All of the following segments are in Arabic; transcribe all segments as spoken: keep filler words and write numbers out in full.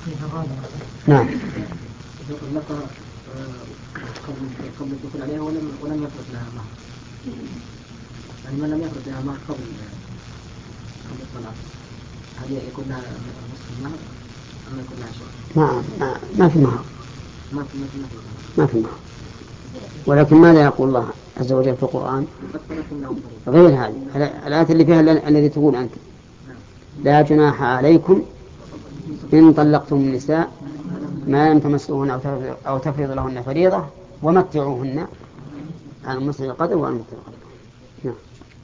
نعم. طلقها قبل قبل الدخول عليها ولم ولم يفرض لها مهر، يعني من لم يفرض لها مهر قبل قبل الطلاق، هل يكون لها نصف المهر أم يكون لها شيء؟ ما ما ما في مهر. ما في ما في مهر. ما في مهر. ولكن ماذا يقول الله عز وجل في القرآن غير هذه الآية اللي فيها الذي تقول أنت لا جناح عليكم إن طلقتم النساء ما لم تمسوهن أو تفرض لهن فريضة ومتعوهن على المسلم القدر وعلى المتع القدر. نعم.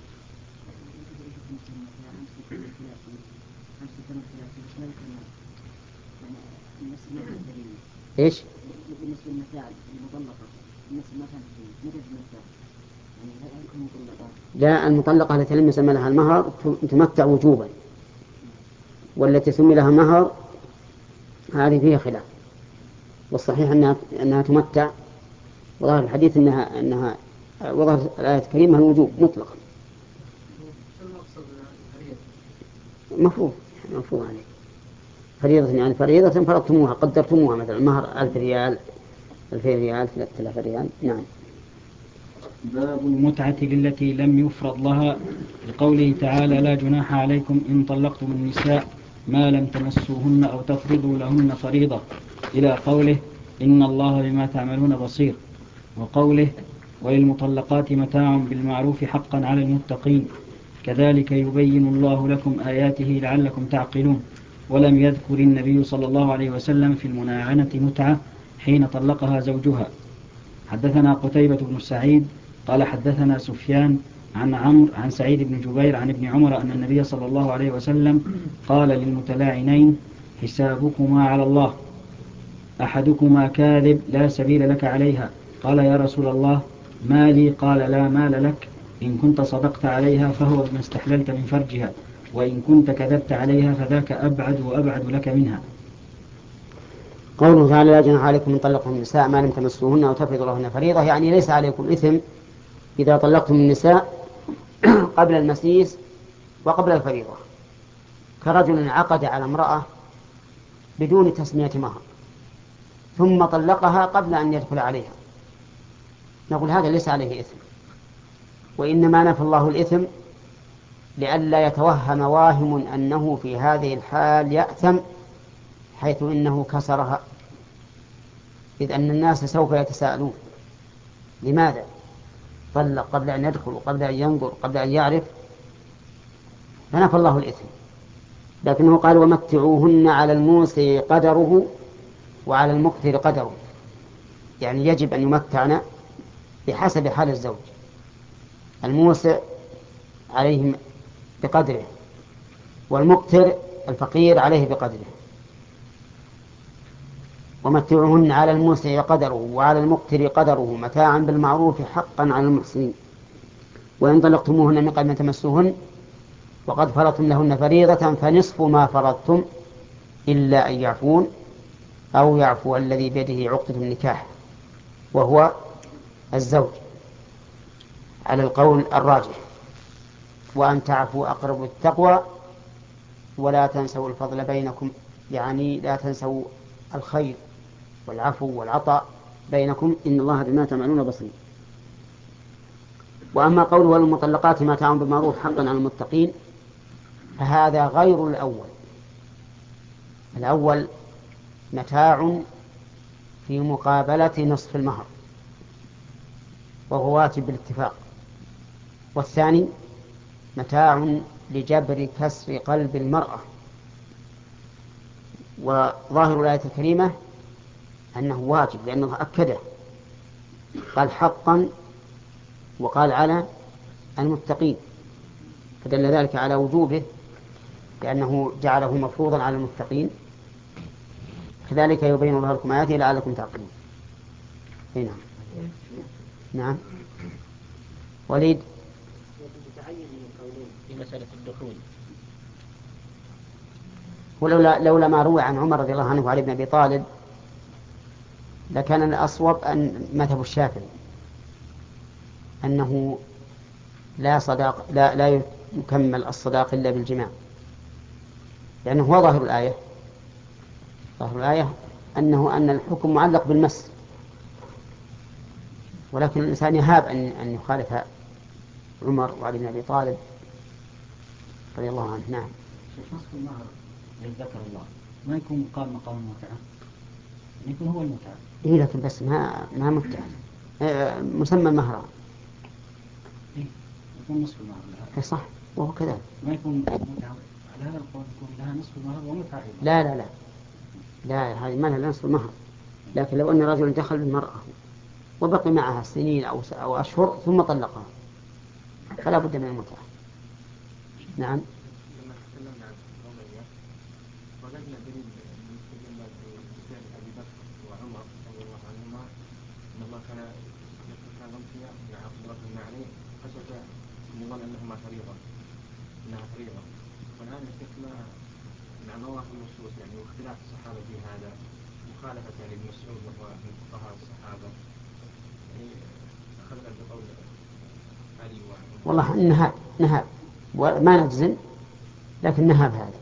إيش؟ لا، المطلقة التي لم يسمى لها المهر تمتع وجوبا، والتي سمي لها مهر هذه فيها خلاف، والصحيح أنها, أنها تمتع، وظاهر الحديث أنها, أنها وظهر الآية الكريمة الوجوب مطلقا. مفروض مفروض عليه فريضة، يعني فريضة فرضتموها قدرتموها، مثلا المهر ألف ريال ألفين ريال ثلاثة آلاف ريال. نعم. باب المتعة للتي لم يفرض لها لقوله تعالى لا جناح عليكم إن طلقتم النساء ما لم تمسوهن أو تفرضوا لهن فريضة إلى قوله إن الله بما تعملون بصير، وقوله وللمطلقات متاع بالمعروف حقا على المتقين كذلك يبين الله لكم آياته لعلكم تعقلون. ولم يذكر النبي صلى الله عليه وسلم في المناعنة متعة حين طلقها زوجها. حدثنا قتيبة بن سعيد قال حدثنا سفيان عن عمرو عن سعيد بن جبير عن ابن عمر أن النبي صلى الله عليه وسلم قال للمتلاعنين حسابكما على الله أحدكما كاذب لا سبيل لك عليها. قال يا رسول الله ما لي؟ قال لا مال لك، إن كنت صدقت عليها فهو بما استحللت من فرجها، وإن كنت كذبت عليها فذاك أبعد وأبعد لك منها. قوله تعالى لا جناح عليكم إن طلقتم النساء ما لم تمسوهن أو تفرضوا لهن فريضة، يعني ليس عليكم إثم إذا طلقتم النساء قبل المسيس وقبل الفريضة، كرجل عقد على امرأة بدون تسمية مهر ثم طلقها قبل أن يدخل عليها، نقول هذا ليس عليه إثم، وإنما نفى الله الإثم لئلا يتوهم واهم أنه في هذه الحال يأثم حيث إنه كسرها، إذ أن الناس سوف يتساءلون لماذا طلق قبل أن يدخل وقبل أن ينظر قبل أن يعرف، فنفى الله الإثم. لكنه قال ومتعوهن على الموسع قدره وعلى المقتر قدره، يعني يجب أن يمتعن بحسب حال الزوج، الموسع عليه بقدره والمقتر الفقير عليه بقدره. ومتعوهن على الموسع قدره وعلى المقتر قدره متاعا بالمعروف حقا على المحسنين، وإن طلقتموهن من قبل أن تمسوهن وقد فرضتم لهن فريضة فنصف ما فرضتم إلا أن يعفون أو يعفو الذي بيده عقدة النكاح وهو الزوج على القول الراجح، وأن تعفوا أقرب التقوى ولا تنسوا الفضل بينكم، يعني لا تنسوا الخير والعفو والعطاء بينكم إن الله بما تعملون بصير. وأما قوله والمطلقات متاع بالمعروف حقا على المتقين فهذا غير الأول. الأول متاع في مقابلة نصف المهر وهو واجب بالاتفاق، والثاني متاع لجبر كسر قلب المرأة، وظاهر الآية الكريمة أنه واجب لأنه أكده، قال حقا وقال على المتقين، فدل ذلك على وجوبه لأنه جعله مفروضا على المتقين. كذلك يبين الله لكم آياته لعلكم تعقلون. نعم. نعم. وليد في مسألة الدخول، ولولا لولا ما روى عن عمر رضي الله عنه وعلي بن أبي طالب لكان الأصوب أن مذهب الشافعي أنه لا صداق لا لا يكمل الصداق إلا بالجماع، لأنه هو ظاهر الآية ظاهر الآية أنه أن الحكم معلق بالمس، ولكن الإنسان يهاب أن أن يخالف عمر وعلي بن أبي طالب رضي الله عنه. نعم. شيخ، نصف المهر للذكر الله ما يكون مقام مقام المتعة، يكون هو المتعة. إيه لكن بس ما ما متعة، آه مسمى مهر. إيه يكون نصف المهر. إيه صح، وهو كذلك. ما يكون متعة على هذا القول، يكون لها نصف المهر ومتعة. لا لا لا لا، هذه ما لها نصف المهر. لكن لو أن رجل دخل بالمرأة وبقي معها سنين أو أو أشهر ثم طلقها فلا بد من المتعة. نعم. لما تكلمنا عن الوضعية وجدنا دليل من فعل أبي بكر وعمر رضي الله عنهما أن الله كان كان أمسيا مع قدرتهم عليه خشية أن يظن أنهما فريضة أنها فريضة. والآن شفنا مع نظر النصوص يعني واختلاف الصحابة في هذا، مخالفة يعني ابن مسعود وهو من فقهاء الصحابة، يعني أخذنا بقول علي وعمر. والله نهاب نهاب وما نجزم، لكن نهاب هذا.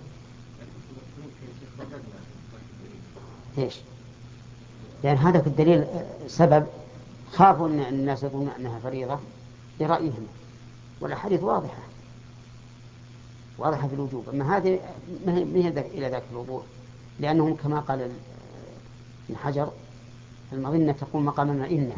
إيش؟ لأن هذا في الدليل سبب خافوا أن الناس يظنون أنها فريضة لرأيهم، والأحاديث واضحة واضحة في الوجوب. أما هذه ما هي إلى ذاك الوضوح، لأنهم كما قال ابن حجر المظنة تقوم مقام المئنة،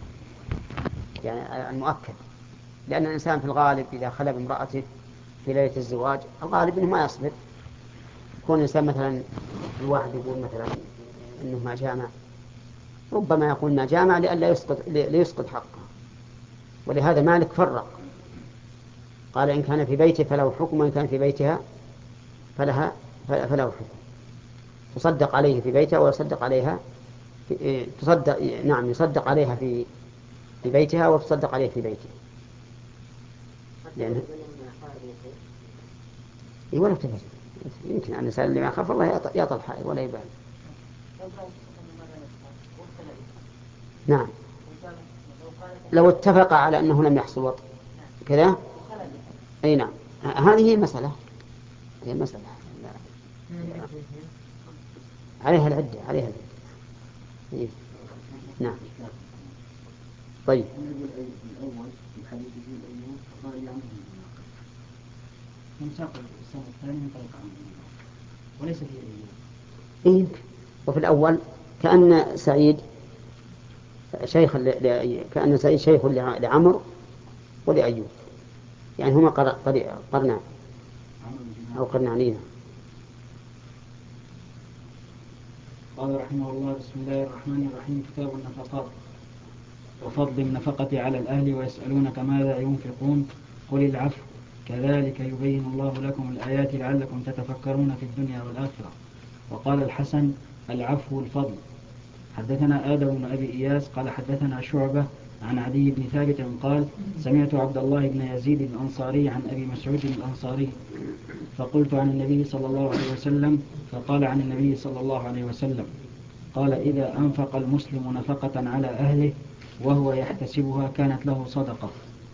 يعني المؤكد. لأن الإنسان في الغالب إذا خلى بامرأته في ليلة الزواج الغالب أنه ما يصبر. يكون الإنسان مثلا الواحد يقول مثلا أنه ما جامع، ربما يقول ما جامع لئلا يسقط ليسقط حقه. ولهذا مالك فرق، قال إن كان في بيته فله حكم، وإن كان في بيتها فلها فله حكم. تصدق عليه في بيتها ويصدق عليها في تصدق نعم يصدق عليها في في بيتها وتصدق عليه في بيته. لأن إيه ولا تفهم، يمكن أن الإنسان اللي ما خاف الله يطل حائل ولا يبالي. نعم، لو اتفق على أنه لم يحصل وطء كذا. أي نعم، هذه المسألة هي مسألة عليها العدة عليها العدة. إيه؟ نعم. طيب. وليس في إيه؟ وفي الأول كأن سعيد شيخ ل... كأن سعيد شيخ لعمر ولأيوب، يعني هما قرنان أو قرنانين. قال رحمه الله: بسم الله الرحمن الرحيم. كتاب النفقات وفضل النفقة على الأهل، ويسألونك ماذا ينفقون قل العفو كذلك يبين الله لكم الآيات لعلكم تتفكرون في الدنيا والآخرة. وقال الحسن: العفو الفضل. حدثنا آدم بن أبي إياس قال حدثنا شعبة عن عدي بن ثابت قال: سمعت عبد الله بن يزيد الأنصاري عن أبي مسعود الأنصاري فقلت عن النبي صلى الله عليه وسلم، فقال عن النبي صلى الله عليه وسلم قال: إذا أنفق المسلم نفقة على أهله وهو يحتسبها كانت له صدقة.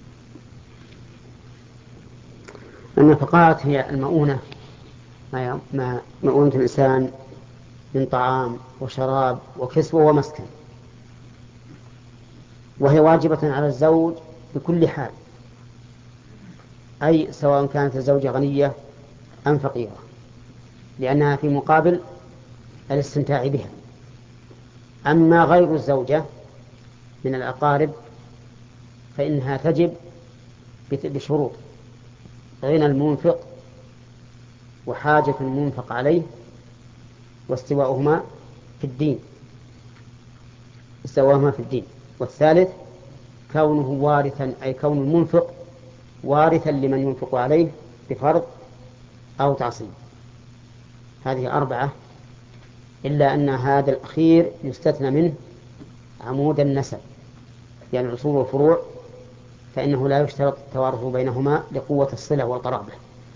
النفقات هي المؤونة، ما مؤونة الإنسان من طعام وشراب وكسوة ومسكن، وهي واجبة على الزوج بكل حال، أي سواء كانت الزوجة غنية أم فقيرة، لأنها في مقابل الاستمتاع بها. أما غير الزوجة من الأقارب فإنها تجب بشروط: غنى المنفق، وحاجة المنفق عليه، واستواؤهما في الدين استواؤهما في الدين والثالث كونه وارثا، أي كون المنفق وارثا لمن ينفق عليه بفرض أو تعصيب. هذه أربعة، إلا أن هذا الأخير يستثنى منه عمود النسب، يعني الأصول والفروع، فإنه لا يشترط التوارث بينهما لقوة الصلة والقرابة.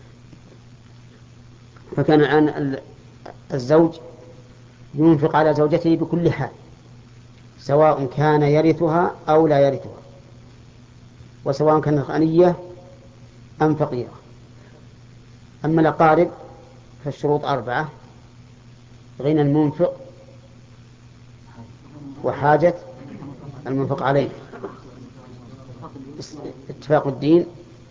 فكان الآن الزوج ينفق على زوجته بكل حال، سواء كان يرثها أو لا يرثها، وسواء كانت غنية أم فقيرة. أما الأقارب فالشروط أربعة: غنى المنفق وحاجة المنفق عليه، اتفاق الدين،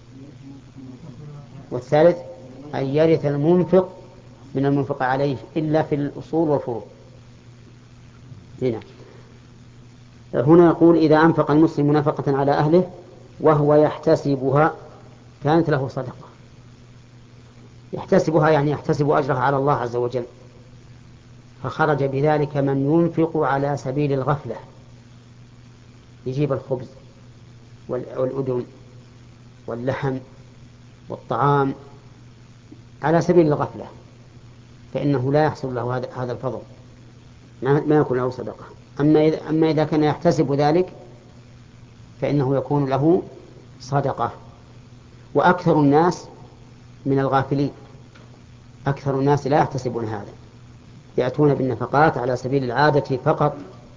والثالث أن يرث المنفق من المنفق عليه إلا في الأصول والفروع. هنا هنا يقول إذا أنفق المسلم نفقة على أهله وهو يحتسبها كانت له صدقة. يحتسبها يعني يحتسب أجرها على الله عز وجل، فخرج بذلك من ينفق على سبيل الغفلة، يجيب الخبز والأدم واللحم والطعام على سبيل الغفلة، فإنه لا يحصل له هذا الفضل، ما يكون له صدقة. أما إذا, أما إذا كان يحتسب ذلك فإنه يكون له صدقة. وأكثر الناس من الغافلين، أكثر الناس لا يحتسبون هذا، يأتون بالنفقات على سبيل العادة فقط.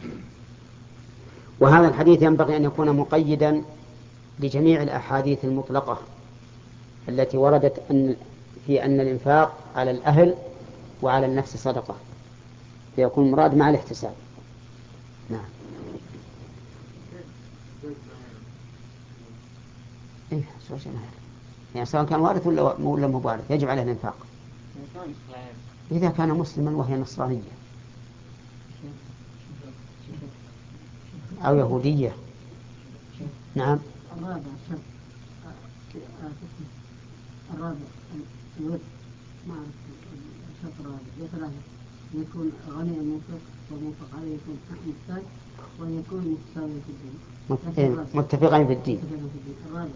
وهذا الحديث ينبغي أن يكون مقيدا لجميع الأحاديث المطلقة التي وردت أن في أن الإنفاق على الأهل وعلى النفس صدقة، فيكون مراد مع الاحتساب. نعم. إيه يعني سواء كان وارث ولا مو وارث يجب عليه الإنفاق إذا كان مسلما وهي نصرانية أو يهودية. نعم. الرابع الرابع الود مع الشرط الرابع يثلاثة يكون غني المنفق والمنفق عليه يكون محتاج ويكون متساوي في الدين متفقين في الدين. الرابع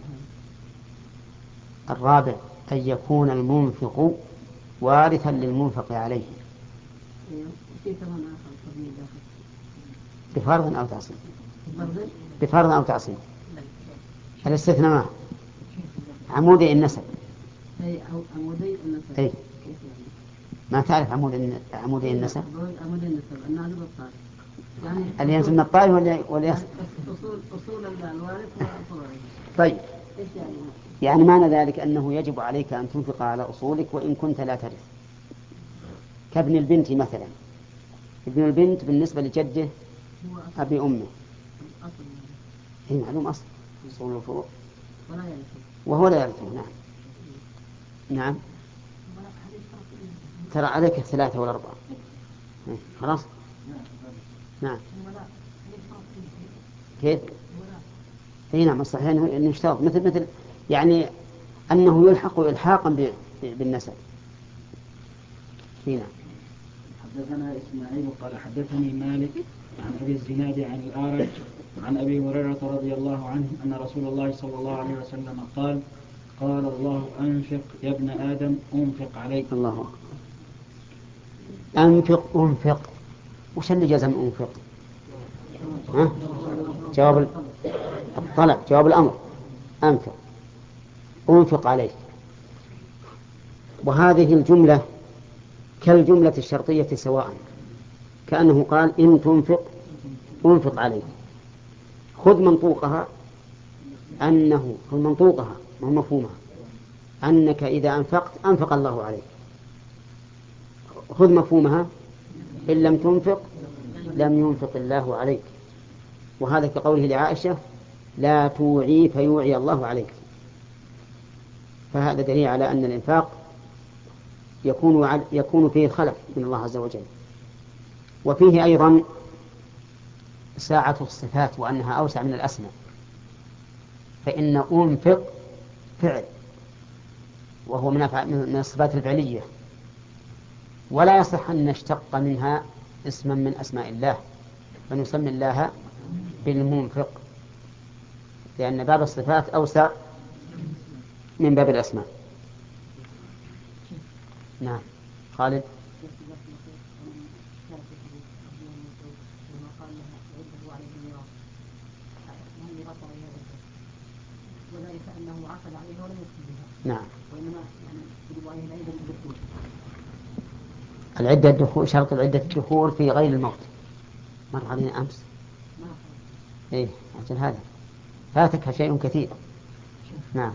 الرابع أن يكون المنفق وارثا للمنفق عليه بفرض أو تعصيب. بفرض أو تعصيب. الاستثناء ما عمودي النسب. أي عمودي النسب. أي ما تعرف عمود عمودي النسب؟ عمودي النسب النازل والطارئ. يعني اللي ينزل من الطائر ولا ولا أصول أصول الوارث وفروعه. طيب. إيش يعني؟ يعني معنى ذلك أنه يجب عليك أن تنفق على أصولك وإن كنت لا ترث. كابن البنت مثلا، ابن البنت بالنسبة لجده أبي أمه هي معلوم أصل أصول الفروع وهو لا يرثه. نعم. نعم. ترى عليك الثلاثة والأربعة خلاص. نعم. كيف؟ اي نعم الصحيح انه يشترط مثل مثل يعني انه يلحق الحاقا بالنسب. نعم. حدثنا اسماعيل قال حدثني مالك عن ابي الزناد عن الأعرج عن ابي هريرة رضي الله عنه ان رسول الله صلى الله عليه وسلم قال قال الله انفق يا ابن ادم انفق عليك. الله أكبر. انفق انفق وش اللي جزم انفق؟ ها؟ جواب الطلب، جواب الأمر. أنفق أنفق عليك. وهذه الجملة كالجملة الشرطية سواء، كأنه قال إن تنفق أنفق عليك. خذ منطوقها أنه خذ منطوقها ما مفهومها أنك إذا أنفقت أنفق الله عليك. خذ مفهومها إن لم تنفق لم ينفق الله عليك. وهذا كقوله لعائشة لا توعي فيوعي الله عليك. فهذا دليل على أن الإنفاق يكون يكون فيه خلف من الله عز وجل. وفيه أيضا ساعة الصفات وأنها أوسع من الأسماء، فإن أنفق فعل وهو من الصفات الفعلية، ولا يصح أن نشتق منها اسما من أسماء الله فنسمي الله بالمنفق، لأن باب الصفات أوسع من باب الأسماء. نعم. خالد. نعم. العدة الدخول شرط العدة الدخول في غير الموت مر علينا أمس. إيه عشان هذا فاتك شيء كثير. نعم.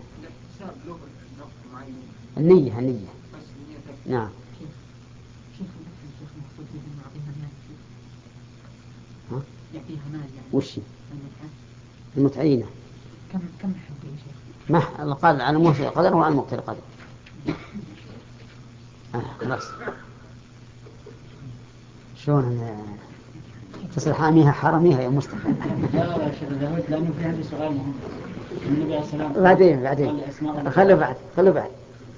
النية النية. نعم. فيها مال يعني. وش المتعة المتعينة؟ كم كم حب يا شيخ؟ ما القادر على موسع القدر وعلى المقتل القدر. آه خلاص. شلون تصل حاميها حرميها يا مصطفى؟ لا لا شيخ ذهبت لأنه في عندي سؤال مهم. النبي عليه السلام بعدين بعدين خلوا بعد خلوا بعد.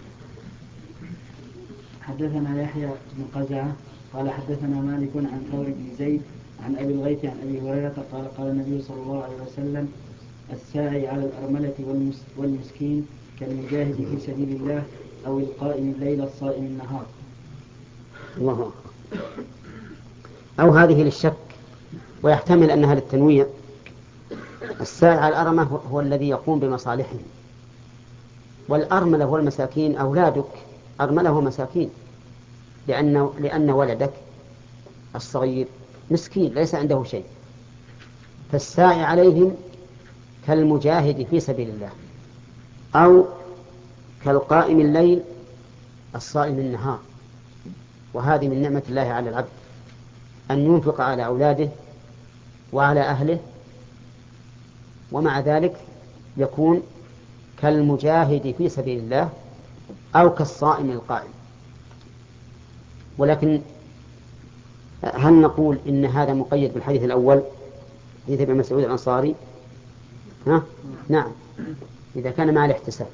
حدثنا يحيى بن قزعة قال حدثنا مالك عن ثور بن زيد عن أبي الغيث عن أبي هريرة قال قال النبي صلى الله عليه وسلم الساعي على الأرملة والمس والمسكين كالمجاهد في سبيل الله أو القائم الليل الصائم النهار. الله أكبر. أو هذه للشك ويحتمل أنها للتنويع. الساعي على الأرملة هو الذي يقوم بمصالحهم، والأرملة والمساكين أولادك أرملة ومساكين، لأن لأن ولدك الصغير مسكين ليس عنده شيء، فالساعي عليهم كالمجاهد في سبيل الله أو كالقائم الليل الصائم النهار. وهذه من نعمة الله على العبد أن ينفق على أولاده وعلى أهله، ومع ذلك يكون كالمجاهد في سبيل الله أو كالصائم القائم. ولكن هل نقول إن هذا مقيد بالحديث الأول حديث ابن مسعود الأنصاري؟ ها؟ نعم، إذا كان مع الاحتساب.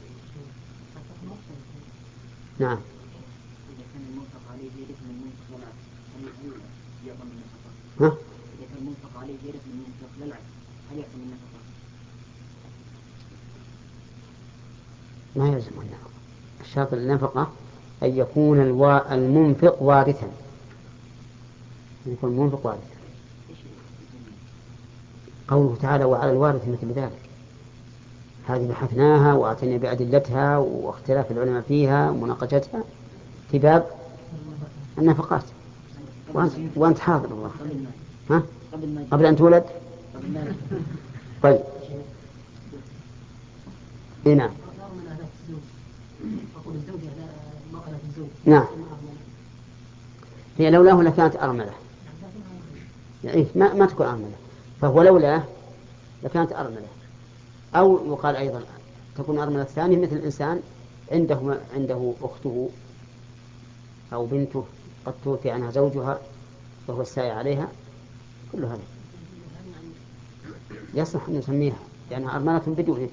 نعم. إذا كان المنفق عليه زيادة من المنفق للعبد هل يعطى من النفقة؟ ها؟ إذا كان المنفق عليه زيادة من المنفق للعبد هل يعطى من النفقة؟ ما يلزم النفقة. الشرط النفقة أن يكون الوا... المنفق وارثا، يكون المنفق وارثا. قوله تعالى وعلى الوارث مثل ذلك، هذه بحثناها وأتينا بأدلتها واختلاف العلماء فيها ومناقشتها في باب النفقات، وأنت, وأنت حاضر الله. ها؟ قبل أن تولد. طيب. إيه نعم. نعم. هي لولاه لكانت أرملة، يعني ما ما تكون أرملة، فهو لولاه لكانت أرملة. أو يقال أيضا تكون أرملة الثانية مثل الإنسان عنده عنده أخته أو بنته قد توفي عنها زوجها وهو الساعي عليها، كل هذا يصح أن نسميها لأنها أرملة بدونه.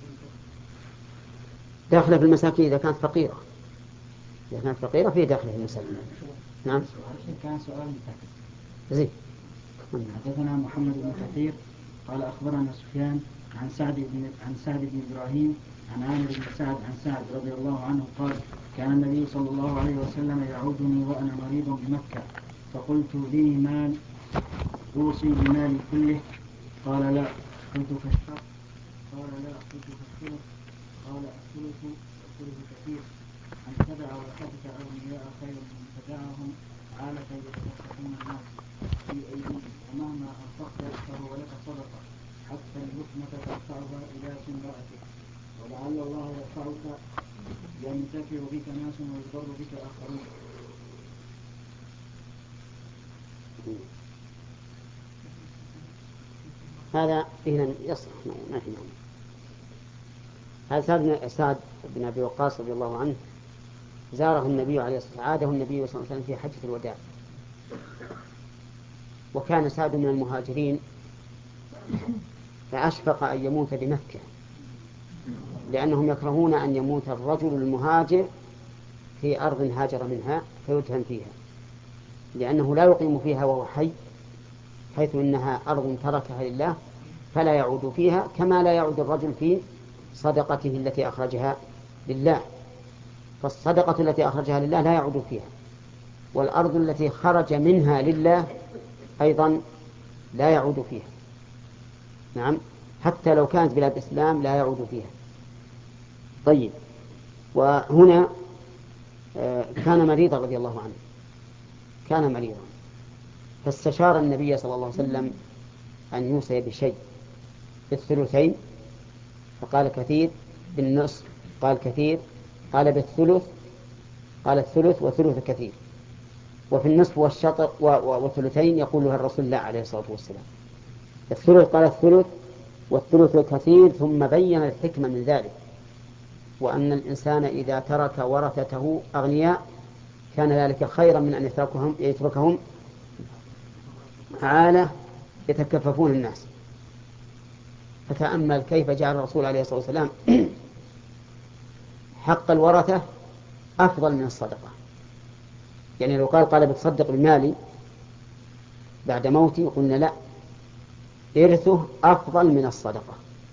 داخلة في المساكين إذا كانت فقيرة، إذا كانت فقيرة فيه داخلة في المساكين. نعم. كان سؤال متحدث. زين. حدثنا محمد بن كثير قال أخبرنا سفيان عن سعد بن عن سعد بن إبراهيم عن عامر بن سعد عن سعد رضي الله عنه قال كان النبي صلى الله عليه وسلم يعودني وأنا مريض بمكة فقلت لي مال أوصي بمالي كله؟ قال لا. قلت فالشر؟ قال لا. قلت فالثلث؟ قال الثلث الثلث كثير. أن تدع ورثتك أغنياء خير من تدعهم عالة يتكففون الناس في أيديهم ومهما أنفقت فهو لك صدقة حتى اللقمة ترفعها إلى امرأتك ولعل الله يرفعك ينتفع بك ناس ويضر بك آخرون. هذا هنا يصح ما في معنى. هذا سعد بن أبي وقاص رضي الله عنه زاره النبي عليه الصلاة والسلام، عاده النبي صلى الله عليه وسلم في حجة الوداع، وكان سعد من المهاجرين فأشفق أن يموت بمكة، لأنهم يكرهون أن يموت الرجل المهاجر في أرض هاجر منها فيدفن فيها، لأنه لا يقيم فيها وهو حي، حيث إنها أرض تركها لله فلا يعود فيها، كما لا يعود الرجل في صدقته التي أخرجها لله، فالصدقة التي أخرجها لله لا يعود فيها، والأرض التي خرج منها لله أيضا لا يعود فيها. نعم، حتى لو كانت بلاد إسلام لا يعود فيها. طيب، وهنا كان مريضا رضي الله عنه، كان مريضا فاستشار النبي صلى الله عليه وسلم أن يوصي بشيء بالثلثين، فقال كثير، بالنصف قال كثير، قال بالثلث قال الثلث وثلث كثير. وفي النصف والشطر والثلثين يقولها الرسول لا عليه الصلاة والسلام. الثلث قال الثلث والثلث كثير، ثم بين الحكمة من ذلك، وأن الإنسان إذا ترك ورثته أغنياء كان ذلك خيرا من أن يتركهم, يتركهم عالة يتكففون الناس. فتأمل كيف جعل الرسول عليه الصلاة والسلام حق الورثة أفضل من الصدقة. يعني لو قال قال بتصدق بمالي بعد موتي قلنا لا، إرثه أفضل من الصدقة،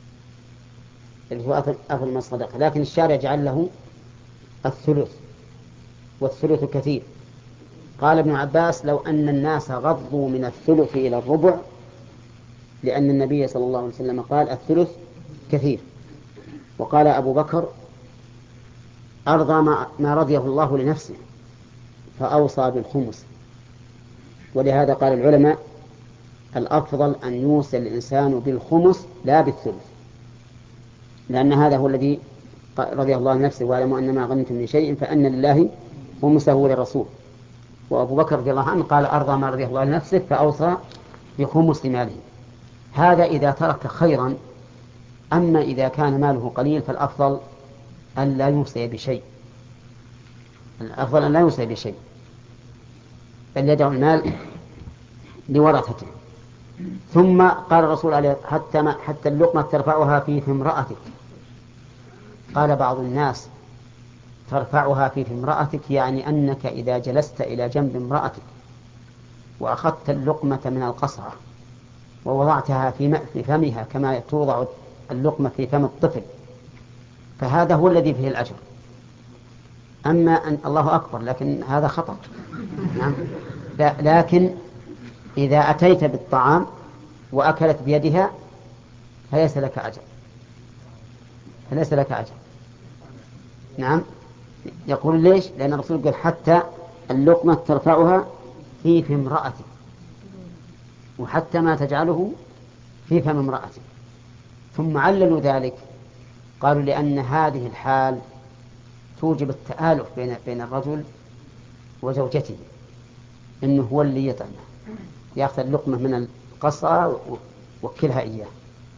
إرثه أفضل من الصدقة، لكن الشارع جعل له الثلث، والثلث كثير. قال ابن عباس لو أن الناس غضوا من الثلث إلى الربع، لأن النبي صلى الله عليه وسلم قال الثلث كثير. وقال أبو بكر أرضى ما رضيه الله لنفسه فأوصى بالخمس. ولهذا قال العلماء الأفضل أن يوصي الإنسان بالخمس لا بالثلث، لأن هذا هو الذي رضي الله لنفسه، واعلموا أن ما غنمتم من شيء فأن لله خمسه للرسول. وأبو بكر رضي الله عنه قال أرضى ما رضي الله لنفسه فأوصى بخمس ماله. هذا إذا ترك خيرا. أما إذا كان ماله قليل فالأفضل أن لا يوصي بشيء، الأفضل أن لا يوصي بشيء، بل يدعو المال لورثته. ثم قال الرسول عليه حتى, ما حتى اللقمة ترفعها في امرأتك. قال بعض الناس ترفعها في امرأتك يعني أنك إذا جلست إلى جنب امرأتك وأخذت اللقمة من القصعة ووضعتها في فمها كما توضع اللقمة في فم الطفل فهذا هو الذي فيه الأجر. أما أن الله أكبر، لكن هذا خطأ. نعم. لكن إذا أتيت بالطعام وأكلت بيدها فليس لك أجر، فليس لك أجر. نعم. يقول ليش؟ لأن الرسول قال حتى اللقمة ترفعها في فم امرأتك، وحتى ما تجعله في فم امرأتك. ثم عللوا ذلك قالوا لأن هذه الحال توجب التآلف بين بين الرجل وزوجته، إنه هو اللي يطعمه، يأخذ اللقمة من القصعة ووكلها إياه.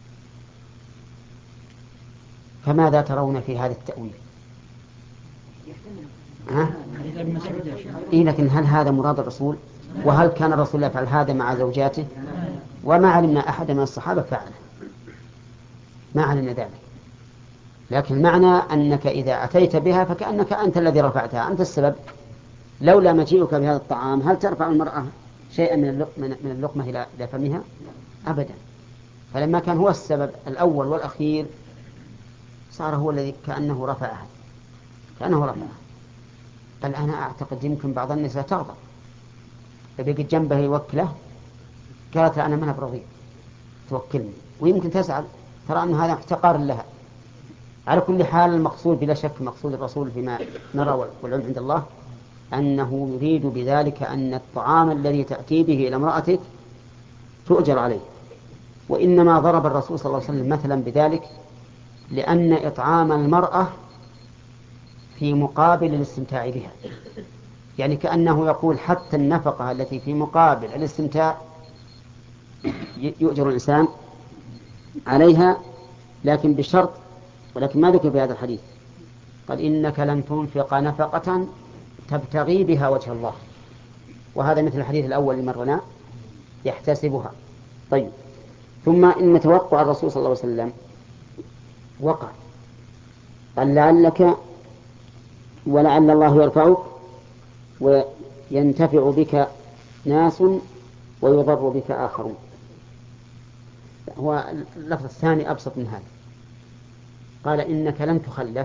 فماذا ترون في هذا التأويل؟ ها؟ إيه، لكن هل هذا مراد الرسول؟ وهل كان الرسول يفعل هذا مع زوجاته؟ وما علمنا أحد من الصحابة فعله، ما علمنا ذلك. لكن معنى أنك إذا أتيت بها فكأنك أنت الذي رفعتها، أنت السبب. لولا مجيئك بهذا الطعام هل ترفع المرأة شيئا من اللقمة إلى فمها؟ أبدا. فلما كان هو السبب الأول والأخير صار هو الذي كأنه رفعها، كأنه رفعها. بل أنا أعتقد يمكن بعض النساء تغضب، فبقت جنبه يوكله، قالت أنا ما برضي توكلني، ويمكن تزعل، ترى أن هذا احتقار لها. على كل حال المقصود بلا شك مقصود الرسول فيما نرى والعلم عند الله أنه يريد بذلك أن الطعام الذي تأتي به إلى امرأتك تؤجر عليه. وإنما ضرب الرسول صلى الله عليه وسلم مثلا بذلك لأن إطعام المرأة في مقابل الاستمتاع بها، يعني كأنه يقول حتى النفقة التي في مقابل الاستمتاع يؤجر الإنسان عليها، لكن بشرط، ولكن ما ذكر في هذا الحديث. قال إنك لن تنفق نفقة تبتغي بها وجه الله، وهذا مثل الحديث الأول اللي مرنا يحتسبها. طيب، ثم إن توقع الرسول صلى الله عليه وسلم وقع، قال لعلك ولعل الله يرفعك وينتفع بك ناس ويضر بك آخرون. هو اللفظ الثاني أبسط من هذا، قال إنك لن تخلف،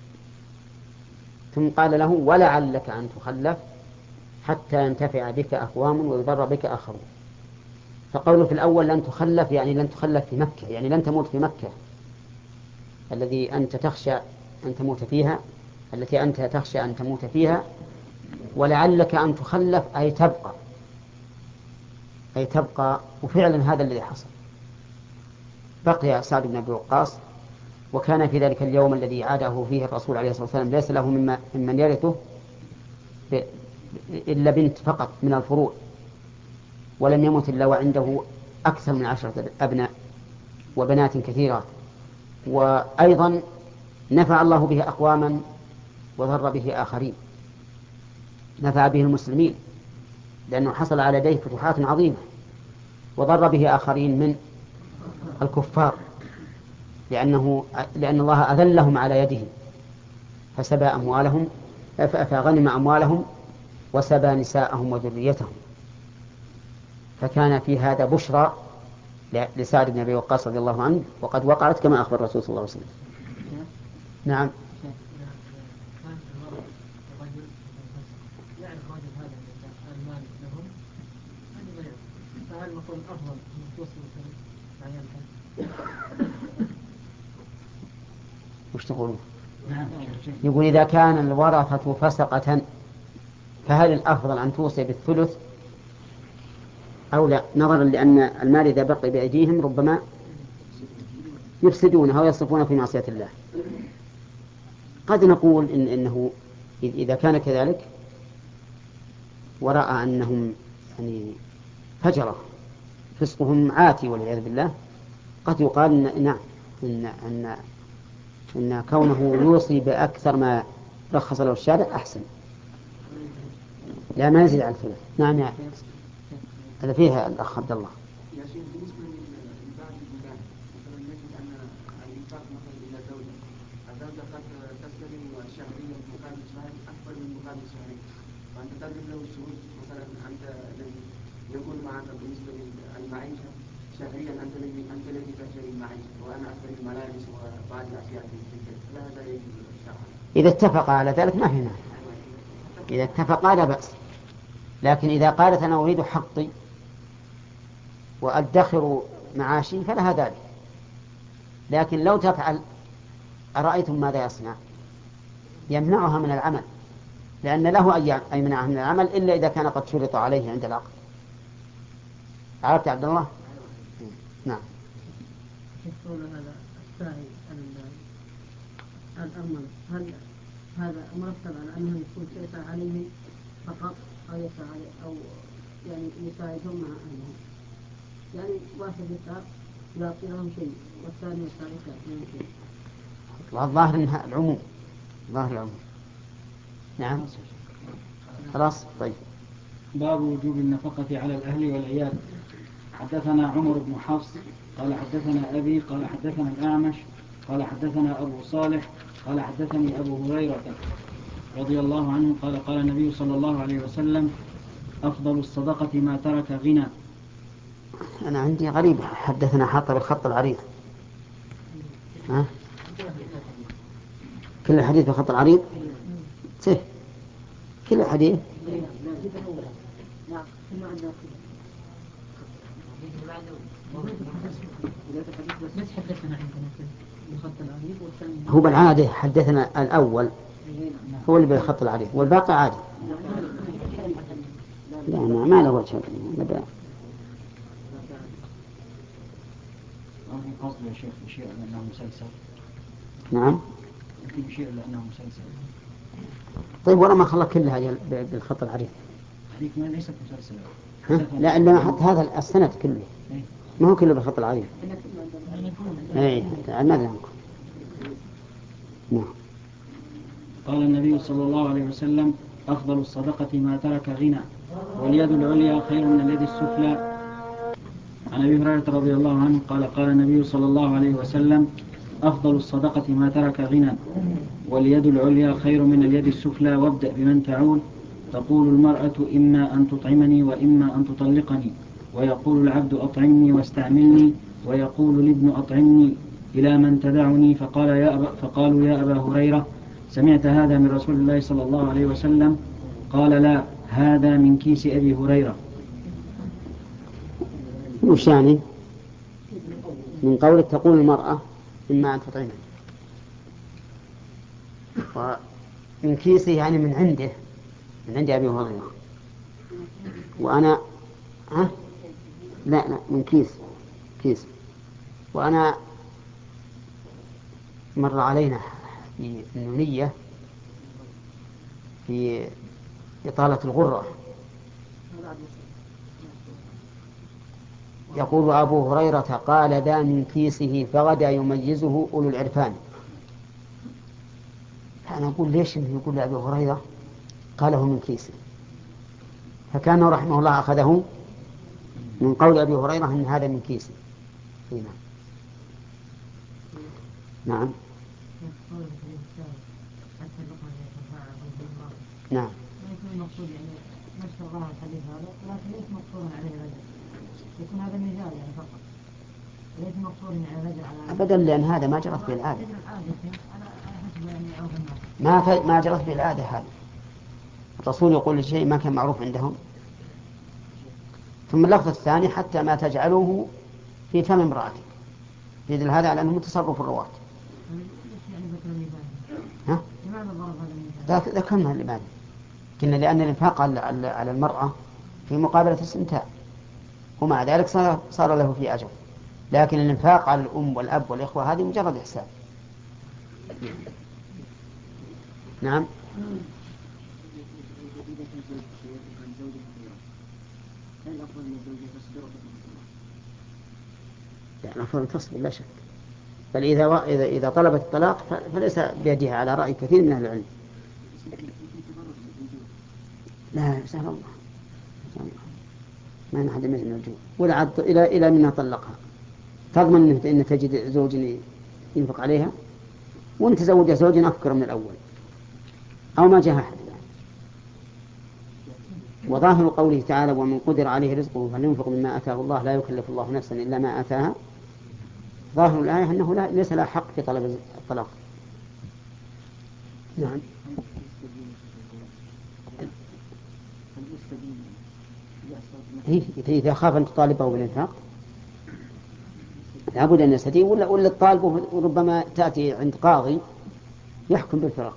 ثم قال له ولعلك أن تخلف حتى ينتفع بك أقوام ويضر بك آخرون. فقوله في الأول لن تخلف يعني لن تخلف في مكة، يعني لن تموت في مكة الذي أنت تخشى أن تموت فيها، التي أنت تخشى أن تموت فيها. ولعلك أن تخلف أي تبقى، أي تبقى. وفعلا هذا الذي حصل، بقي سعد بن أبي وقاص، وكان في ذلك اليوم الذي عاده فيه الرسول عليه الصلاة والسلام ليس له مما ممن يرثه إلا بنت فقط من الفروع، ولم يمت إلا وعنده أكثر من عشرة أبناء وبنات كثيرات. وأيضا نفع الله به أقواما وضر به آخرين. نفع به المسلمين لأنه حصل على يديه فتوحات عظيمة، وضر به آخرين من الكفار لأنه لأن الله أذلهم على يده فسبى أموالهم فغنم أموالهم وسبى نساءهم وذريتهم. فكان في هذا بشرى لسعد بن أبي وقاص رضي الله عنه، وقد وقعت كما أخبر الرسول صلى الله عليه وسلم. نعم. وش تقولون؟ يقول إذا كان الورثة فسقة فهل الأفضل أن توصي بالثلث أو لا، نظرا لأن المال إذا بقي بأيديهم ربما يفسدونه ويصرفونه في معصية الله؟ قد نقول إن إنه إذا كان كذلك ورأى أنهم يعني فجرة فسقهم عاتي والعياذ بالله، قد يقال إن نعم إن, إن, إن كونه يوصي بأكثر ما رخص له الشارع أحسن، لا ما يزيد على الثلث. نعم يا هذا فيها الأخ عبد الله. يا شيخ بالنسبة لبعض البلدان مثلا نجد أن الإنفاق مثلا إلى زوجة الزوجة قد تستلم شهريا مقابل شهر أكبر من مقابل شهرين، فأنت تضرب له الشروط مثلا أنت الذي يكون معك بالنسبة للمعيشة شهريا أنت الذي أنت الذي تشتري المعيشة وأنا أشتري الملابس وبعض الأشياء في البيت، لا هذا يجوز شرعا. إذا اتفقا على ذلك ما في مانع، إذا اتفقا لا بأس. لكن إذا قالت أنا أريد حقي وأدخر معاشي فلها ذلك. لكن لو تفعل أرأيتم ماذا يصنع؟ يمنعها من العمل، لأن له أن يمنعها من العمل إلا إذا كان قد شرط عليه عند العقد. عرفت يا عبد الله؟ نعم. يقول هذا السائل الأرمل هل هذا مرتب على أنه يكون يسعى عليه فقط أو يسعى عليه أو يعني يساعدهم مع أهلهم؟ يعني واحد يسعى يعطي لهم شيء والثاني يسعى لهم شيء. الظاهر انها العموم، ظاهر العموم. نعم خلاص. طيب باب وجوب النفقة على الأهل والعيال. حدثنا عمر بن حفص قال حدثنا أبي قال حدثنا الأعمش قال حدثنا أبو صالح قال حدثني أبو هريرة رضي الله عنه قال قال النبي صلى الله عليه وسلم أفضل الصدقة ما ترك غنى. أنا عندي غريبة، حدثنا حاطة بالخط العريض. ها؟ كل الحديث بالخط العريض؟ سه كل الحديث؟ هو بالعادة حدثنا الأول هو اللي بالخط العريض والباقي عادي. لا ما, ما له وجه نبأ. قصد يا شيخ بشيء لأنه مسلسل. نعم في بشيء لأنه مسلسل. طيب ولا ما خلق كلها بالخط العريض؟ حديث ما ليست مسلسل. لا إنما حتى هذا السند كله ما هو كله بالخط العريض. اي ماذا عنكم؟ نعم. قال النبي صلى الله عليه وسلم أفضل الصدقة ما ترك غنى واليد العليا خير من اليد السفلى. عن أبي هريرة رضي الله عنه قال قال النبي صلى الله عليه وسلم أفضل الصدقة ما ترك غنى واليد العليا خير من اليد السفلى وابدأ بمن تعول. تقول المرأة إما أن تطعمني وإما أن تطلقني، ويقول العبد أطعمني واستعملني، ويقول الابن أطعمني إلى من تدعني. فقال يا أبا فقالوا يا أبا هريرة سمعت هذا من رسول الله صلى الله عليه وسلم؟ قال لا، هذا من كيس أبي هريرة. وش يعني من قولك تقول المرأة إما أن تطعمني، ومن كيسه يعني من عنده من عند أبي هريرة، وأنا ها؟ لا لا من كيس كيس وأنا مر علينا في النونية في إطالة الغرة. يقول أبو هريرة قال ذا من كيسه فغدا يميزه أولو العرفان. أنا أقول ليش يقول لأبي هريرة قاله من كيسه؟ فكان رحمه الله أخذه من قول أبي هريرة أن هذا من كيسه. نعم. نعم. نعم. المقصود يعني نفس الظاهر الحديث هذا، لكن ليس مقصودا عليه الرجل، يكون هذا مثال يعني فقط، ليس مقصودا على الرجل على أبدا، لأن هذا ما جرت به العادة. ما ف... ما جرت به العادة هذا. الرسول يقول شيء ما كان معروف عندهم. ثم اللفظ الثاني حتى ما تجعلوه في فم امرأتك، يدل هذا على أنه تصرف الرواة. ها؟ ذكرنا لماذا؟ كنا لأن الإنفاق على المرأة في مقابلة الاستمتاع، ومع ذلك صار, صار له في أجر. لكن الإنفاق على الأم والأب والإخوة هذه مجرد إحسان. نعم. لا، الأفضل تصبر لا شك، بل إذا إذا إذا طلبت الطلاق فليس بيدها على رأي كثير من أهل العلم. لا سهل الله، ما نحد من الجوع ولا عد إلى إلى منها طلقها، تضمن إن تجد زوج ينفق عليها، وإن تزوج زوج أفكر من الأول أو ما جاء أحد. وظاهر قوله تعالى ومن قدر عليه رزقه فلينفق مما آتاه الله لا يكلف الله نفسا إلا ما آتاها، ظاهر الآية أنه لا ليس لا حق في طلب الطلاق. نعم. إذا خاف أن تطالبه بالإنفاق لابد أن يستدين، ولا ولا الطالب وربما تأتي عند قاضي يحكم بالفراق.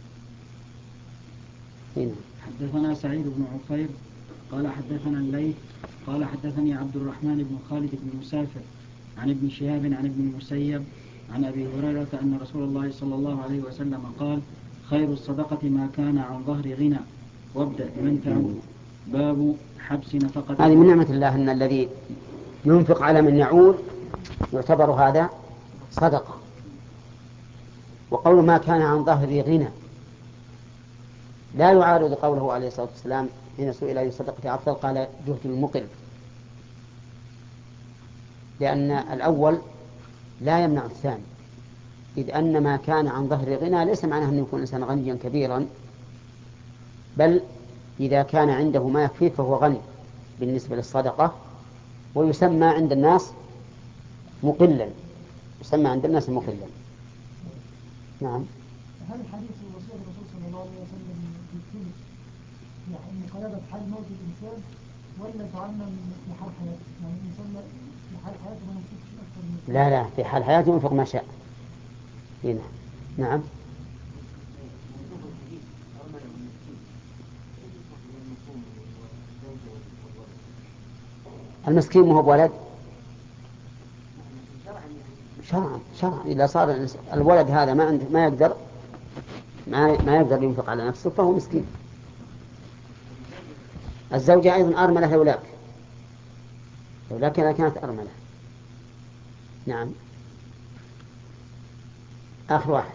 هنا. حدثنا سعيد بن عفير قال حدثنا الليث قال حدثني عبد الرحمن بن خالد بن مسافر عن ابن شهاب عن ابن المسيب عن أبي هريرة أن رسول الله صلى الله عليه وسلم قال خير الصدقة ما كان عن ظهر غنى وابدأ بمن تعود. باب حبس نفقة. هذه من نعمة الله أن الذي ينفق على من يعود يعتبر هذا صدقة. وقول ما كان عن ظهر غنى لا يعارض قوله عليه الصلاة والسلام حين سئل أي الصدقة أفضل قال جهد المقل، لأن الأول لا يمنع الثاني، إذ أن ما كان عن ظهر غنى ليس معناه أن يكون إنسان غنيا كبيرا، بل إذا كان عنده ما يكفيه فهو غني بالنسبة للصدقة، ويسمى عند الناس مقلا، يسمى عند الناس مقلا. نعم. هل الحديث وصية الرسول صلى الله عليه وسلم في يعني مقالبة حال موت الإنسان ولا تعمم في حال حياته؟ يعني الإنسان في حال حياته ما ينفقش أكثر من لا لا في حال حياته ينفق ما شاء. هنا. نعم. المسكين مو هو بولد شرعا شرعا إذا صار الولد هذا ما عنده ما يقدر ما ما يقدر ينفق على نفسه فهو مسكين. الزوجة أيضا أرملة لولاك لولاك كانت أرملة. نعم. آخر واحد.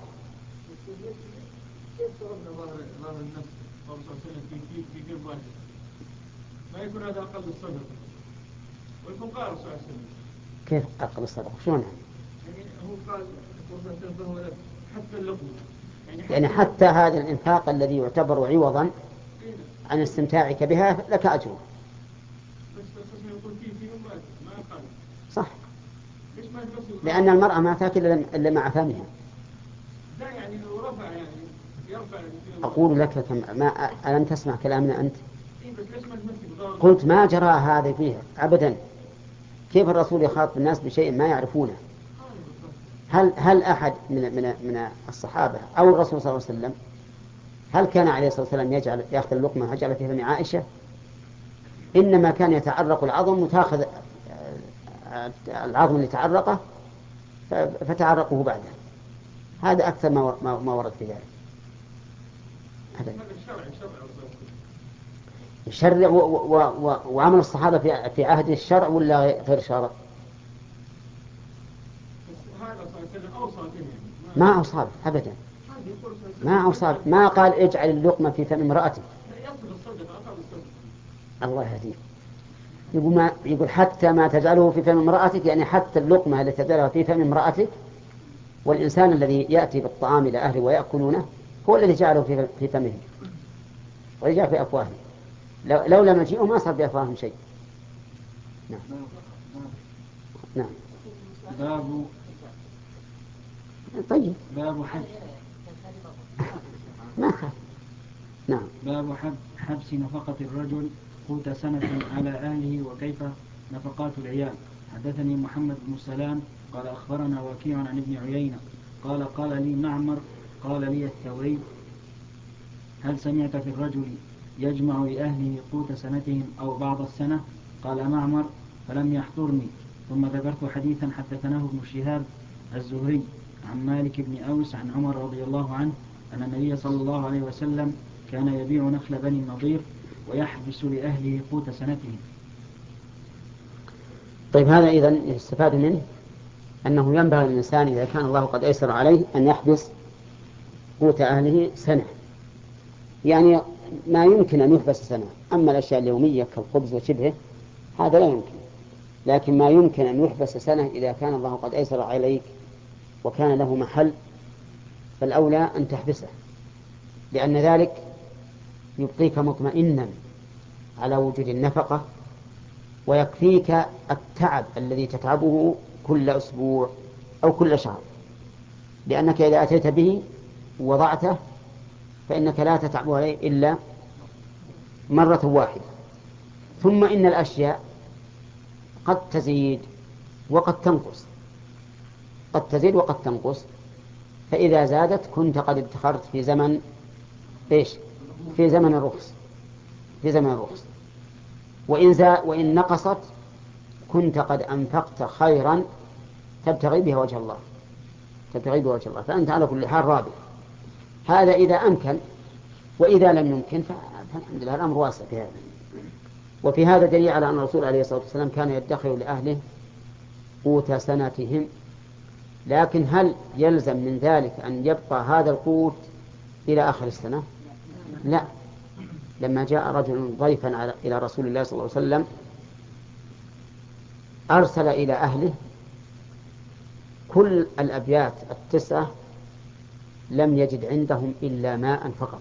كيف صرفنا ظاهر النفس أو صرفنا في في في قلب واحد ما يكون هذا أقل الصدقة ويكون قال صلى الله عليه وسلم كيف أقل الصدقة شلون يعني هو قال حتى اللقمة يعني حتى, يعني حتى هذا الإنفاق الذي يعتبر عوضا عن استمتاعك بها لك أجره. بس الخصم يقول فيه فيهم ما قال صح ليش ما لأن المرأة ما تأكل إلا مع فمها. لا يعني لو رفع يعني يرفع أقول لك كم ما ألم تسمع كلامنا أنت؟ إيه بس ليش ما تمسك قلت ما جرى هذا فيها أبدا. كيف الرسول يخاطب الناس بشيء ما يعرفونه؟ هل هل أحد من من من الصحابة أو الرسول صلى الله عليه وسلم هل كان عليه الصلاة والسلام يجعل يأخذ اللقمة ويجعل فيها فم عائشة؟ إنما كان يتعرق العظم وتأخذ العظم اللي تعرقه فتعرقه بعده. هذا أكثر ما ما ورد في ذلك. هذا يشرع و... و... و... وعمل الصحابة في... في عهد الشرع ولا غير شرع؟ ما أوصى أبدا، ما أوصى، ما قال اجعل اللقمة في فم امرأتك. الله يهديك. يقول, ما يقول حتى ما تجعله في فم امرأتك، يعني حتى اللقمة التي تجعلها في فم امرأتك. والإنسان الذي يأتي بالطعام إلى أهله ويأكلونه هو الذي جعله في في فمه ويجعل في أفواههم. لو لولا مجيئه ما صار بأفواههم شيء. نعم. نعم. باب طيب. باب حج ما خاف. نعم. باب حبس نفقة الرجل قوت سنة على أهله وكيف نفقات العيال. حدثني محمد بن سلام قال أخبرنا وكيع عن ابن عيينة قال قال لي معمر قال لي الثوري هل سمعت في الرجل يجمع لأهله قوت سنتهم أو بعض السنة؟ قال معمر فلم يحضرني. ثم ذكرت حديثا حدثناه ابن شهاب الزهري عن مالك بن أوس عن عمر رضي الله عنه أن النبي صلى الله عليه وسلم كان يبيع نخل بني النضير ويحبس لأهله قوت سنتهم. طيب هذا إذن يستفاد منه أنه ينبغي للإنسان إذا كان الله قد أيسر عليه أن يحبس قوت أهله سنة، يعني ما يمكن أن يحبس سنة. أما الأشياء اليومية كالخبز وشبهه هذا لا يمكن، لكن ما يمكن أن يحبس سنة إذا كان الله قد أيسر عليك وكان له محل فالأولى أن تحبسه، لأن ذلك يبقيك مطمئنا على وجود النفقة ويكفيك التعب الذي تتعبه كل أسبوع أو كل شهر، لأنك إذا أتيت به ووضعته فإنك لا تتعب عليه إلا مرة واحدة. ثم إن الأشياء قد تزيد وقد تنقص، قد تزيد وقد تنقص، فإذا زادت كنت قد ادخرت في زمن إيش؟ في زمن الرخص، في زمن الرخص. وإن زا وإن نقصت كنت قد أنفقت خيرا تبتغي به وجه الله، تبتغي به وجه الله، فأنت على كل حال رابح. هذا إذا أمكن، وإذا لم يمكن فالحمد لله الأمر واسع في هذا. وفي هذا دليل على أن الرسول عليه الصلاة والسلام كان يدخر لأهله قوت سنتهم. لكن هل يلزم من ذلك أن يبقى هذا القوت إلى آخر السنة؟ لا. لما جاء رجل ضيفا إلى رسول الله صلى الله عليه وسلم أرسل إلى أهله كل الأبيات التسعة لم يجد عندهم إلا ماء فقط،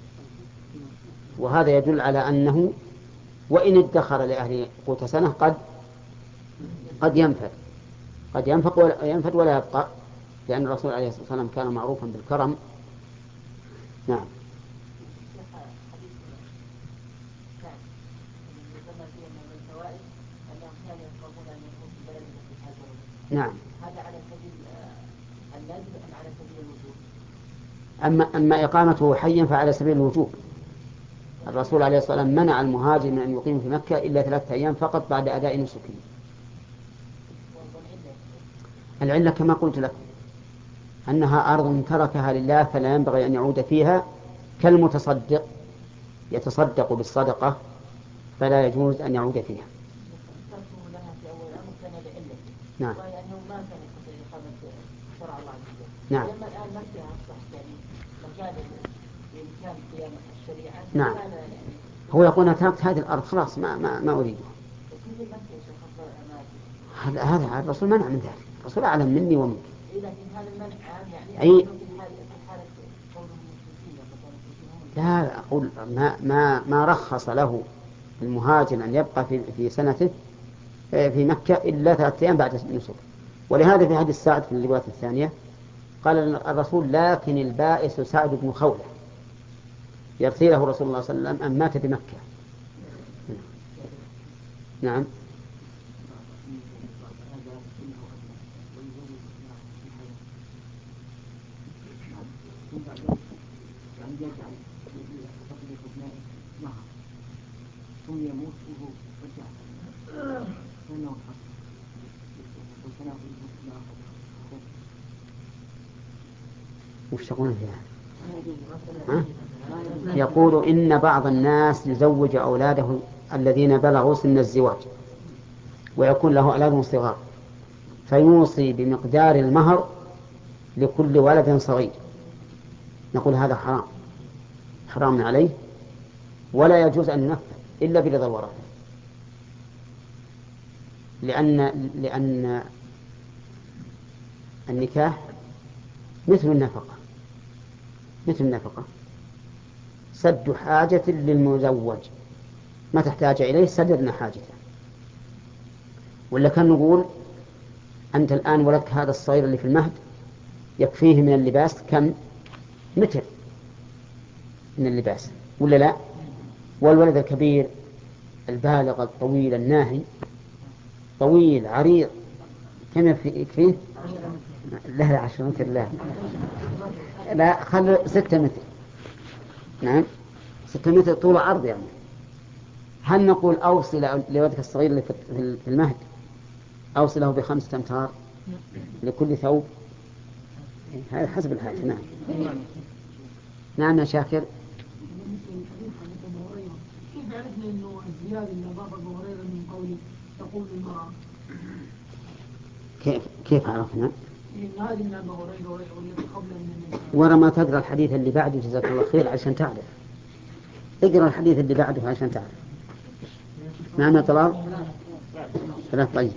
وهذا يدل على أنه وإن ادخر لأهله قوت سنة قد قد ينفد قد ينفق ولا ينفد ولا يبقى، لأن الرسول عليه الصلاة والسلام كان معروفا بالكرم. نعم. نعم. هذا على سبيل اللازم أم على سبيل الوجوب؟ أما أما إقامته حيا فعلى سبيل الوجوب. الرسول عليه الصلاة والسلام منع المهاجر من أن يقيم في مكة إلا ثلاثة أيام فقط بعد أداء نسكه. العلة كما قلت لك أنها أرض تركها لله فلا ينبغي أن يعود فيها، كالمتصدق يتصدق بالصدقة فلا يجوز أن يعود فيها. نعم. نعم. نعم. هو يقول أنا تركت هذه الأرض خلاص ما ما ما أريدها. هذا هذا الرسول منع من ذلك، الرسول أعلم مني ومنك. أي لا أقول ما ما ما رخص له المهاجر أن يبقى في في سنته في مكة إلا ثلاثة أيام بعد النسك. ولهذا في حديث سعد في الرواية الثانية قال الرسول لكن البائس سعد بن خولة يرثي له رسول الله صلى الله عليه وسلم أن مات بمكة. نعم. ثم يموت وهو رجع فإنه حق وش تقولون فيها؟ ها؟ يقول إن بعض الناس يزوج أولاده الذين بلغوا سن الزواج ويكون له أولاد صغار فيوصي بمقدار المهر لكل ولد صغير، نقول هذا حرام حرام عليه ولا يجوز أن ينفذ إلا برضا الورثة، لأن لأن النكاح مثل النفقة مثل النفقة سد حاجة للمزوج، ما تحتاج إليه سددنا حاجته. ولا كان نقول أنت الآن ولدك هذا الصغير اللي في المهد يكفيه من اللباس كم متر من اللباس ولا لا؟ والولد الكبير البالغ الطويل الناهي طويل عريض كم يكفيه؟ لا عشر متر لا لا خلوا ستة متر. نعم ستة متر طول عرض يعني. هل نقول أوصي لولدك الصغير اللي في المهد أوصي له بخمسة أمتار لكل ثوب؟ هذا حسب الحاجة. نعم نعم يا شاكر. كيف عرفنا أنه الزيادة اللي أضافها أبو هريرة من قوله تقول المرأة؟ كيف كيف عرفنا؟ إن هذه من أبو هريرة والتي قبل من ورا ما تقرأ الحديث اللي بعده جزاك الله خير عشان تعرف. اقرأ الحديث اللي بعده عشان تعرف. نعم يا طلال. ثلاث طيب.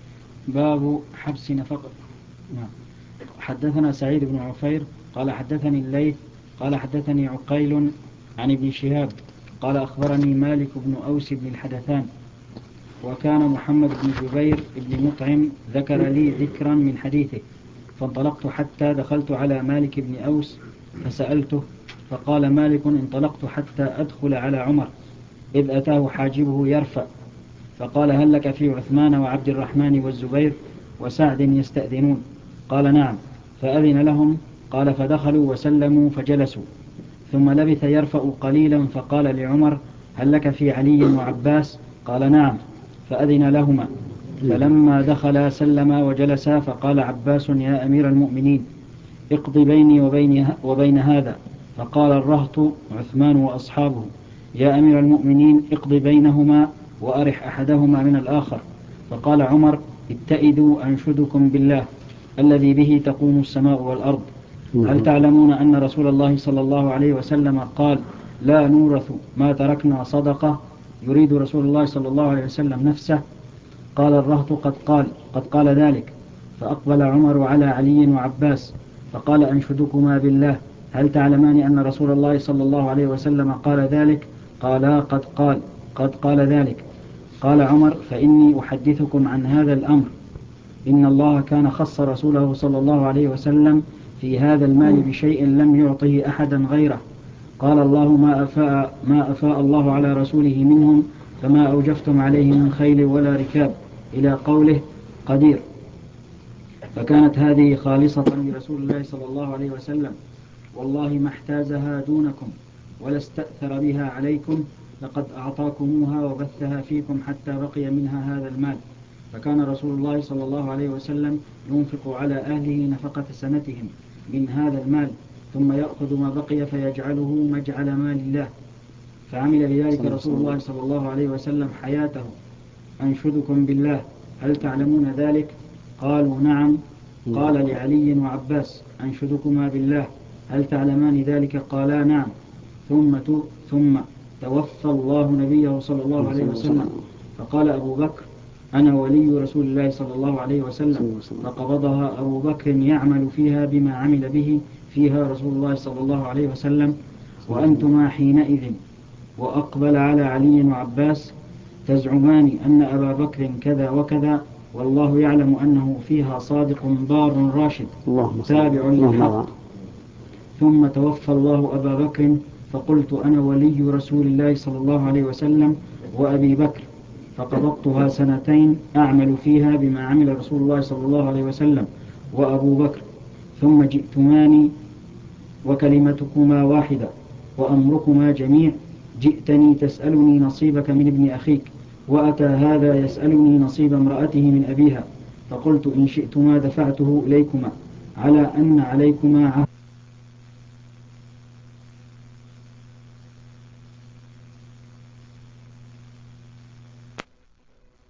باب حبس نفقة. نعم. حدثنا سعيد بن عفير قال حدثني الليث قال حدثني عقيل عن ابن شهاب قال أخبرني مالك بن أوس بن الحدثان وكان محمد بن جبير بن مطعم ذكر لي ذكرا من حديثه فانطلقت حتى دخلت على مالك بن أوس فسألته فقال مالك انطلقت حتى أدخل على عمر إذ أتاه حاجبه يرفع فقال هل لك في عثمان وعبد الرحمن والزبير وسعد يستأذنون؟ قال نعم. فأذن لهم قال فدخلوا وسلموا فجلسوا ثم لبث يرفع قليلا فقال لعمر هل لك في علي وعباس؟ قال نعم. فأذن لهما فلما دخلا سلما وجلسا فقال عباس يا أمير المؤمنين اقض بيني وبين, وبين هذا. فقال الرهط عثمان وأصحابه يا أمير المؤمنين اقض بينهما وأرح أحدهما من الآخر. فقال عمر اتئذوا أنشدكم بالله الذي به تقوم السماء والأرض هل تعلمون أن رسول الله صلى الله عليه وسلم قال لا نورث ما تركنا صدقة؟ يريد رسول الله صلى الله عليه وسلم نفسه. قال الرهط قد قال قد قال ذلك. فأقبل عمر على علي وعباس فقال أنشدكما بالله هل تعلمان أن رسول الله صلى الله عليه وسلم قال ذلك؟ قالا قد قال قد قال ذلك. قال عمر فإني أحدثكم عن هذا الأمر إن الله كان خص رسوله صلى الله عليه وسلم في هذا المال بشيء لم يعطه أحدا غيره. قال الله ما أفاء, ما أفاء الله على رسوله منهم فما أوجفتم عليه من خيل ولا ركاب إلى قوله قدير. فكانت هذه خالصة لرسول الله صلى الله عليه وسلم والله ما احتازها دونكم ولا استأثر بها عليكم لقد أعطاكموها وبثها فيكم حتى بقي منها هذا المال. فكان رسول الله صلى الله عليه وسلم ينفق على أهله نفقة سنتهم من هذا المال ثم يأخذ ما بقي فيجعله مجعل مال الله. فعمل بذلك رسول الله صلى الله عليه وسلم حياته. أنشدكم بالله هل تعلمون ذلك؟ قالوا نعم. قال لعلي وعباس أنشدكما بالله هل تعلمان ذلك؟ قالا نعم. ثم ثم توفى الله نبيه صلى الله عليه وسلم فقال أبو بكر أنا ولي رسول الله صلى الله عليه وسلم فقبضها أبو بكر يعمل فيها بما عمل به فيها رسول الله صلى الله عليه وسلم وأنتما حينئذ. وأقبل على علي وعباس تزعمان أن أبا بكر كذا وكذا والله يعلم أنه فيها صادق بار راشد تابع للحق. ثم توفى الله أبا بكر فقلت أنا ولي رسول الله صلى الله عليه وسلم وأبي بكر فقبضتها سنتين أعمل فيها بما عمل رسول الله صلى الله عليه وسلم وأبو بكر ثم جئتماني وكلمتكما واحدة وأمركما جميع. جئتني تسألني نصيبك من ابن أخيك وأتى هذا يسألني نصيب امرأته من أبيها فقلت إن شئتما دفعته إليكما على أن عليكما عهد